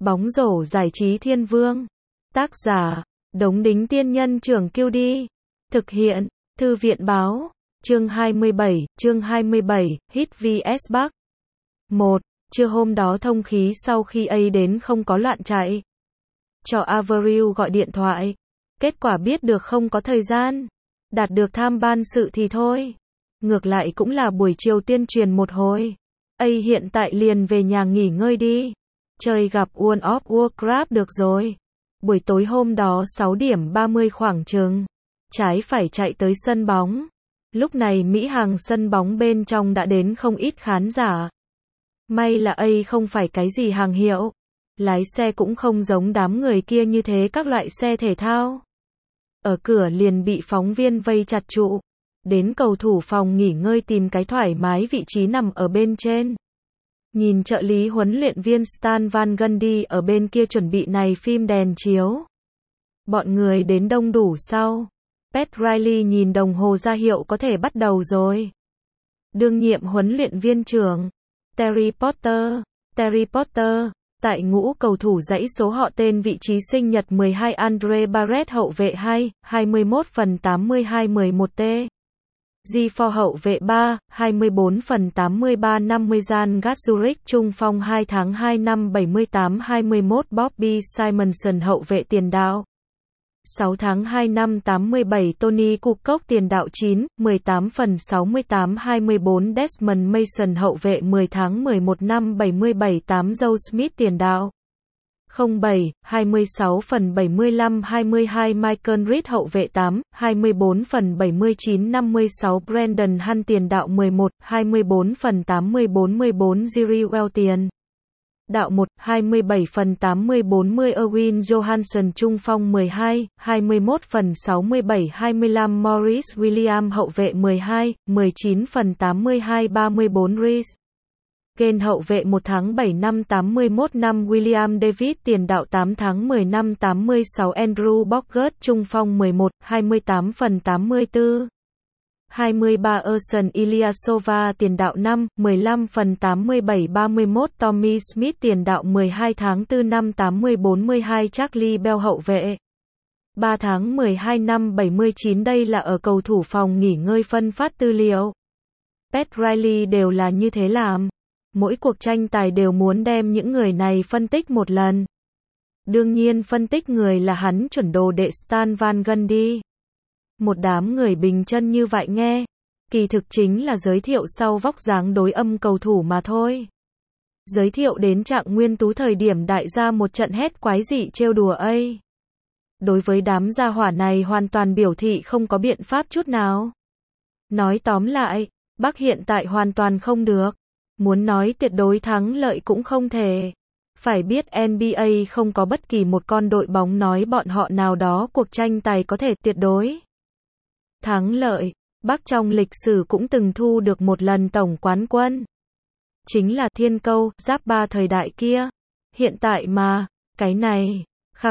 Bóng rổ giải trí thiên vương. Tác giả, Đống Đính Tiên Nhân Trưởng Kiêu Đi. Thực hiện, Thư viện Báo. Chương 27, Hit vs Bắc. 1. Trưa hôm đó thông khí sau khi A đến không có loạn chạy. Cho Avril gọi điện thoại. Kết quả biết được không có thời gian. Đạt được tham ban sự thì thôi. Ngược lại cũng là buổi chiều tuyên truyền một hồi. A hiện tại liền về nhà nghỉ ngơi đi. Chơi gặp World of Warcraft được rồi. Buổi tối hôm đó 6 điểm 30 khoảng chừng. Trái phải chạy tới sân bóng. Lúc này Mỹ Hằng sân bóng bên trong đã đến không ít khán giả. May là A không phải cái gì hàng hiệu. Lái xe cũng không giống đám người kia như thế các loại xe thể thao. Ở cửa liền bị phóng viên vây chặt trụ. Đến cầu thủ phòng nghỉ ngơi tìm cái thoải mái vị trí nằm ở bên trên. Nhìn trợ lý huấn luyện viên Stan Van Gundy ở bên kia chuẩn bị này phim đèn chiếu. Bọn người đến đông đủ sau. Pat Riley nhìn đồng hồ ra hiệu có thể bắt đầu rồi. Đương nhiệm huấn luyện viên trưởng Terry Potter, tại ngũ cầu thủ dãy số họ tên vị trí sinh nhật 12 Andre Barrett hậu vệ 2, 21/82-11T. G4 hậu vệ 3, 24/83-50 Jan Gatzurich trung phong 2 tháng 2 năm 78-21 Bobby Simonson hậu vệ tiền đạo. 6 tháng 2 năm 87 Tony Kukoc tiền đạo 9, 18/68-24 Desmond Mason hậu vệ 10 tháng 11 năm 77-8 Joe Smith tiền đạo. 07, 26/75-22 Michael Reed hậu vệ 8, 24/79-56 Brandon Hunt tiền đạo 11, 24/80-44 Ziriel tiền đạo 1, 27/80-40 Erwin Johansson trung phong 12, 21/67-25 Maurice William hậu vệ 12, 19/82-34 Reece Gaines hậu vệ 1 tháng 7 năm 81 năm William David tiền đạo 8 tháng 10 năm 86 Andrew Bogut trung phong 11, 28/84 23 Ersan Ilyasova tiền đạo 5, 15/87-31 Tommy Smith tiền đạo 12 tháng 4 năm 80-42 Charlie Bell hậu vệ 3 tháng 12 năm 79 đây là ở cầu thủ phòng nghỉ ngơi phân phát tư liệu. Pat Riley đều là như thế làm. Mỗi cuộc tranh tài đều muốn đem những người này phân tích một lần. Đương nhiên phân tích người là hắn chuẩn đồ đệ Stan Van Gundy. Một đám người bình chân như vậy nghe. Kỳ thực chính là giới thiệu sau vóc dáng đối âm cầu thủ mà thôi. Giới thiệu đến Trạng Nguyên Tú thời điểm đại gia một trận hét quái dị trêu đùa A. Đối với đám gia hỏa này hoàn toàn biểu thị không có biện pháp chút nào. Nói tóm lại, Bắc hiện tại hoàn toàn không được. Muốn nói tuyệt đối thắng lợi cũng không thể. Phải biết NBA không có bất kỳ một con đội bóng nói bọn họ nào đó cuộc tranh tài có thể tuyệt đối thắng lợi. Bắc trong lịch sử cũng từng thu được một lần tổng quán quân. Chính là Thiên Câu, Giáp Ba thời đại kia. Hiện tại mà, cái này,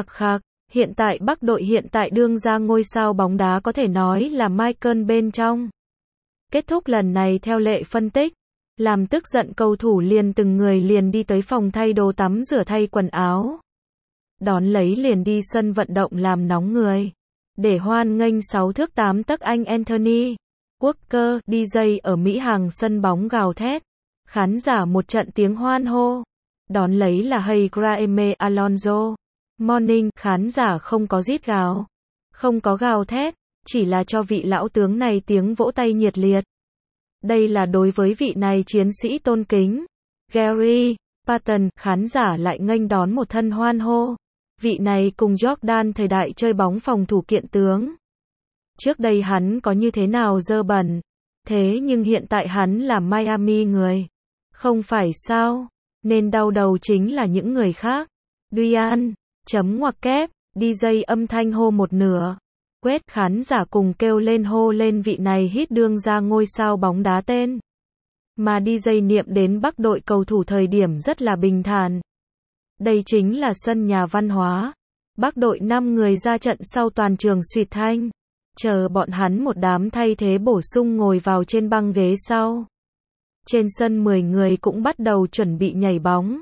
hiện tại Bắc đội hiện tại đương ra ngôi sao bóng đá có thể nói là Michael bên trong. Kết thúc lần này theo lệ phân tích. Làm tức giận cầu thủ liền từng người liền đi tới phòng thay đồ tắm rửa thay quần áo. Đón lấy liền đi sân vận động làm nóng người. Để hoan nghênh 6 thước 8 tấc anh Anthony Walker, DJ ở Mỹ Hằng sân bóng gào thét. Khán giả một trận tiếng hoan hô. Đón lấy là Hey Graeme Alonso. Morning, khán giả không có rít gào. Không có gào thét, chỉ là cho vị lão tướng này tiếng vỗ tay nhiệt liệt. Đây là đối với vị này chiến sĩ tôn kính. Gary Payton, khán giả lại nghênh đón một thân hoan hô. Vị này cùng Jordan thời đại chơi bóng phòng thủ kiện tướng. Trước đây hắn có như thế nào dơ bẩn. Thế nhưng hiện tại hắn là Miami người. Không phải sao? Nên đau đầu chính là những người khác. Duyan, chấm ngoặc kép, DJ âm thanh hô một nửa. Quét khán giả cùng kêu lên hô lên vị này hít đương ra ngôi sao bóng đá tên. Mà DJ niệm đến Bắc đội cầu thủ thời điểm rất là bình thản. Đây chính là sân nhà văn hóa. Bắc đội 5 người ra trận sau toàn trường xuyệt thanh. Chờ bọn hắn một đám thay thế bổ sung ngồi vào trên băng ghế sau. Trên sân 10 người cũng bắt đầu chuẩn bị nhảy bóng.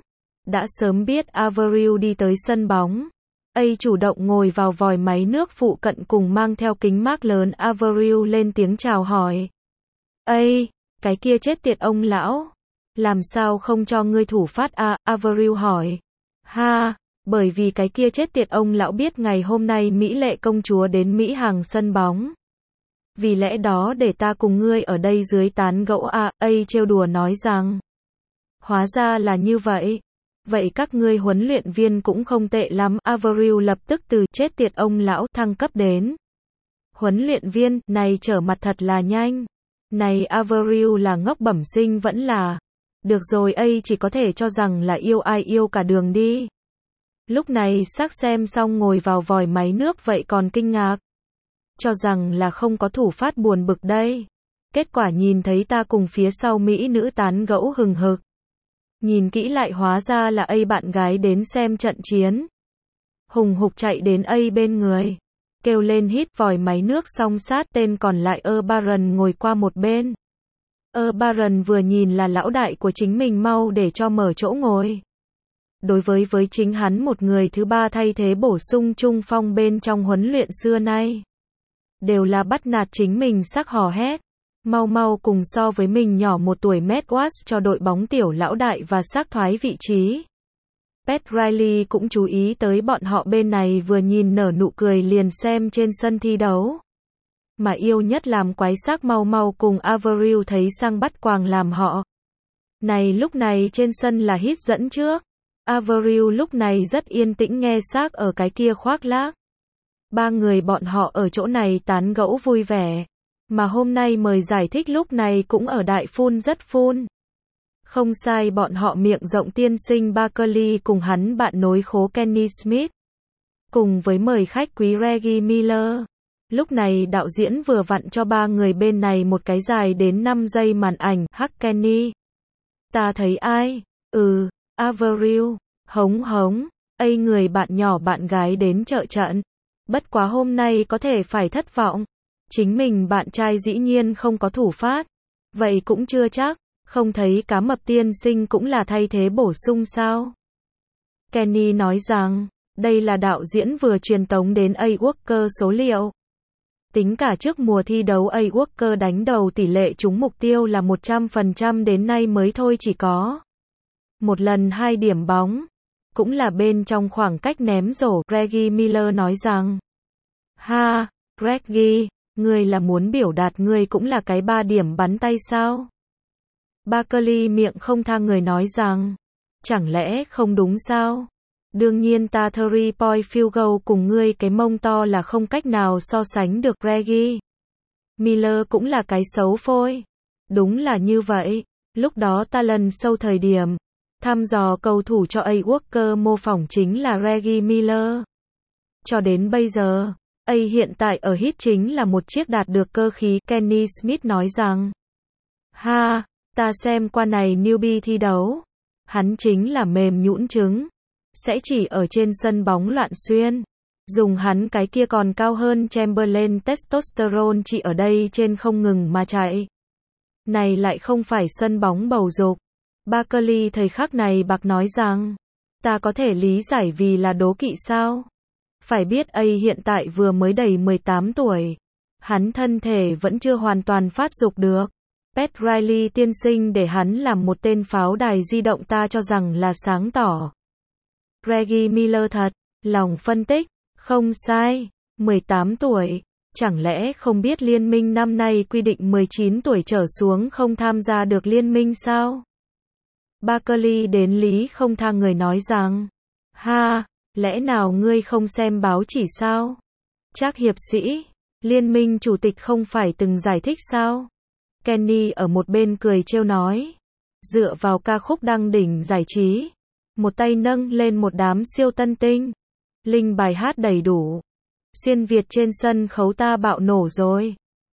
Đã sớm biết Avril đi tới sân bóng. A chủ động ngồi vào vòi máy nước phụ cận cùng mang theo kính mác lớn. Avril lên tiếng chào hỏi. A, cái kia chết tiệt ông lão. Làm sao không cho ngươi thủ phát à? Avril hỏi. Ha, bởi vì cái kia chết tiệt ông lão biết ngày hôm nay Mỹ Lệ công chúa đến Mỹ hàng sân bóng. Vì lẽ đó để ta cùng ngươi ở đây dưới tán gẫu à? A trêu đùa nói rằng. Hóa ra là như vậy. Vậy các ngươi huấn luyện viên cũng không tệ lắm. Avril lập tức từ chết tiệt ông lão thăng cấp đến huấn luyện viên, này trở mặt thật là nhanh. Này Avril là ngốc bẩm sinh vẫn là. Được rồi, A chỉ có thể cho rằng là yêu ai yêu cả đường đi. Lúc này xác xem xong ngồi vào vòi máy nước vậy còn kinh ngạc. Cho rằng là không có thủ phát buồn bực đây. Kết quả nhìn thấy ta cùng phía sau Mỹ nữ tán gẫu hừng hực. Nhìn kỹ lại hóa ra là A bạn gái đến xem trận chiến. Hùng hục chạy đến A bên người. Kêu lên hít vòi máy nước xong sát tên còn lại Baron ngồi qua một bên. Baron vừa nhìn là lão đại của chính mình mau để cho mở chỗ ngồi. Đối với chính hắn một người thứ ba thay thế bổ sung trung phong bên trong huấn luyện xưa nay. Đều là bắt nạt chính mình sắc hò hét. Mau cùng so với mình nhỏ một tuổi Medwas cho đội bóng tiểu lão đại và xác thoái vị trí. Pat Riley cũng chú ý tới bọn họ bên này vừa nhìn nở nụ cười liền xem trên sân thi đấu. Mà yêu nhất làm quái xác mau cùng Avril thấy sang bắt quàng làm họ. Này lúc này trên sân là hít dẫn trước. Avril lúc này rất yên tĩnh nghe xác ở cái kia khoác lác. Ba người bọn họ ở chỗ này tán gẫu vui vẻ. Mà hôm nay mời giải thích lúc này cũng ở đại phun rất phun. Không sai bọn họ miệng rộng tiên sinh Barkley cùng hắn bạn nối khố Kenny Smith. Cùng với mời khách quý Reggie Miller. Lúc này đạo diễn vừa vặn cho ba người bên này một cái dài đến 5 giây màn ảnh. Hắc Kenny. Ta thấy ai? Avril. Hống. A người bạn nhỏ bạn gái đến trợ trận. Bất quá hôm nay có thể phải thất vọng. Chính mình bạn trai dĩ nhiên không có thủ phát. Vậy cũng chưa chắc. Không thấy cá mập tiên sinh cũng là thay thế bổ sung sao? Kenny nói rằng, đây là đạo diễn vừa truyền tống đến A Walker số liệu. Tính cả trước mùa thi đấu A Walker đánh đầu tỷ lệ trúng mục tiêu là 100% đến nay mới thôi chỉ có. Một lần 2 điểm bóng. Cũng là bên trong khoảng cách ném rổ. Reggie Miller nói rằng, ha, Reggie, ngươi là muốn biểu đạt ngươi cũng là cái 3 điểm bắn tay sao? Barkley miệng không tha người nói rằng, chẳng lẽ không đúng sao? Đương nhiên ta 3-point field goal cùng ngươi cái mông to là không cách nào so sánh được. Reggie Miller cũng là cái xấu phôi. Đúng là như vậy. Lúc đó ta lần sâu thời điểm thăm dò cầu thủ cho A Walker mô phỏng chính là Reggie Miller. Cho đến bây giờ, A hiện tại ở hit chính là một chiếc đạt được cơ khí. Kenny Smith nói rằng, ha, ta xem qua này newbie thi đấu. Hắn chính là mềm nhũn trứng. Sẽ chỉ ở trên sân bóng loạn xuyên. Dùng hắn cái kia còn cao hơn Chamberlain testosterone chỉ ở đây trên không ngừng mà chạy. Này lại không phải sân bóng bầu dục. Barkley thời khắc này bạc nói rằng, ta có thể lý giải vì là đố kỵ sao? Phải biết A hiện tại vừa mới đầy 18 tuổi. Hắn thân thể vẫn chưa hoàn toàn phát dục được. Pat Riley tiên sinh để hắn làm một tên pháo đài di động ta cho rằng là sáng tỏ. Reggie Miller thật, lòng phân tích, không sai, 18 tuổi, chẳng lẽ không biết liên minh năm nay quy định 19 tuổi trở xuống không tham gia được liên minh sao? Barkley đến lý không tha người nói rằng, ha, lẽ nào ngươi không xem báo chỉ sao? Chắc hiệp sĩ, liên minh chủ tịch không phải từng giải thích sao? Kenny ở một bên cười trêu nói, dựa vào ca khúc đăng đỉnh giải trí, một tay nâng lên một đám siêu tân tinh, linh bài hát đầy đủ, xuyên Việt trên sân khấu ta bạo nổ rồi.